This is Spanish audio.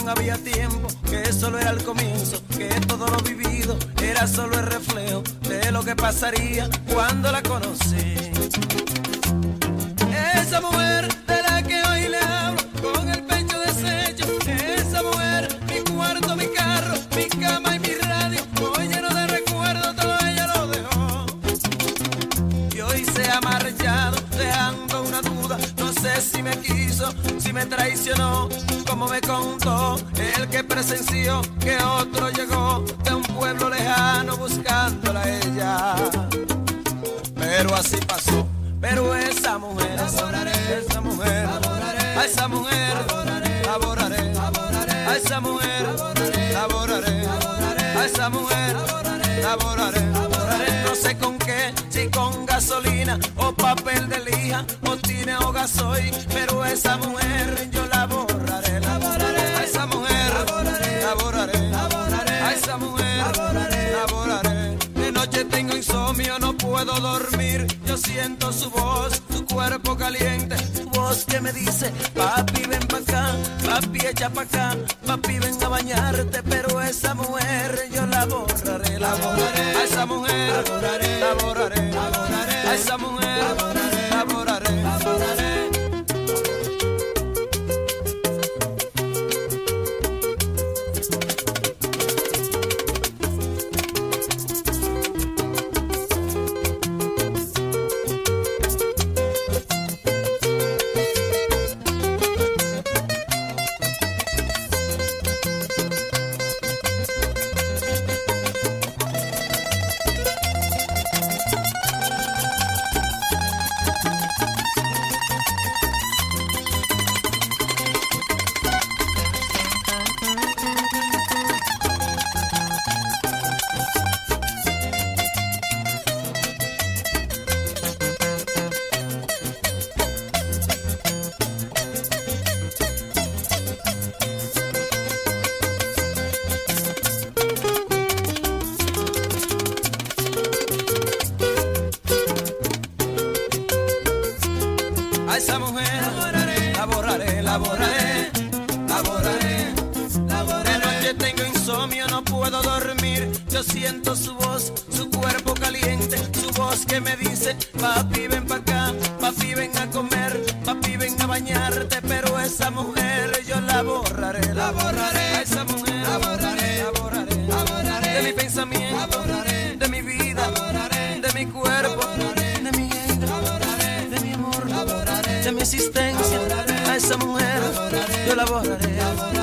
había tiempo, que solo era el comienzo, que todo lo vivido era solo el reflejo de lo que pasaría cuando la conocí. Esa mujer de la que hoy le hablo, con el pecho deshecho, esa mujer, mi cuarto, mi carro, mi cama y mi radio, hoy lleno de recuerdos, todo ella lo dejó. Y hoy se ha marchado, dejando una duda, no sé si me quiso, si me traicionó, como me contó el que presenció que otro llegó de un pueblo lejano buscándola a ella. Pero así pasó. Pero esa mujer, esa mujer, a esa mujer, laboraré, a esa mujer, laboraré, a esa mujer, laboraré, no sé con qué, si con gasolina o papel de lija o tine o gasoil, pero esa mujer yo la borraré, a esa mujer, laboraré, a esa mujer, laboraré. De noche tengo insomnio, no puedo dormir, yo siento su voz, su cuerpo caliente, su voz que me dice, papi ven pa' acá, papi echa pa' acá, papi ven a bañarte, pero esa mujer yo la borraré, a esa mujer, la borraré, a esa mujer, la borraré. A esa mujer, la borraré, la borraré, la borraré, la borraré. De noche tengo insomnio, no puedo dormir, yo siento su voz, su cuerpo caliente, su voz que me dice, papi ven pa' acá, papi ven a comer, papi ven a bañarte, pero esa mujer yo la borraré, a esa mujer, la borraré, la borraré, la borraré, de mi pensamiento, la borraré, de mi vida, la borraré, de mi cuerpo, la borraré, de mi vida, la borraré, de mi amor, la borraré, de mi existencia, a esa mujer yo la borraré.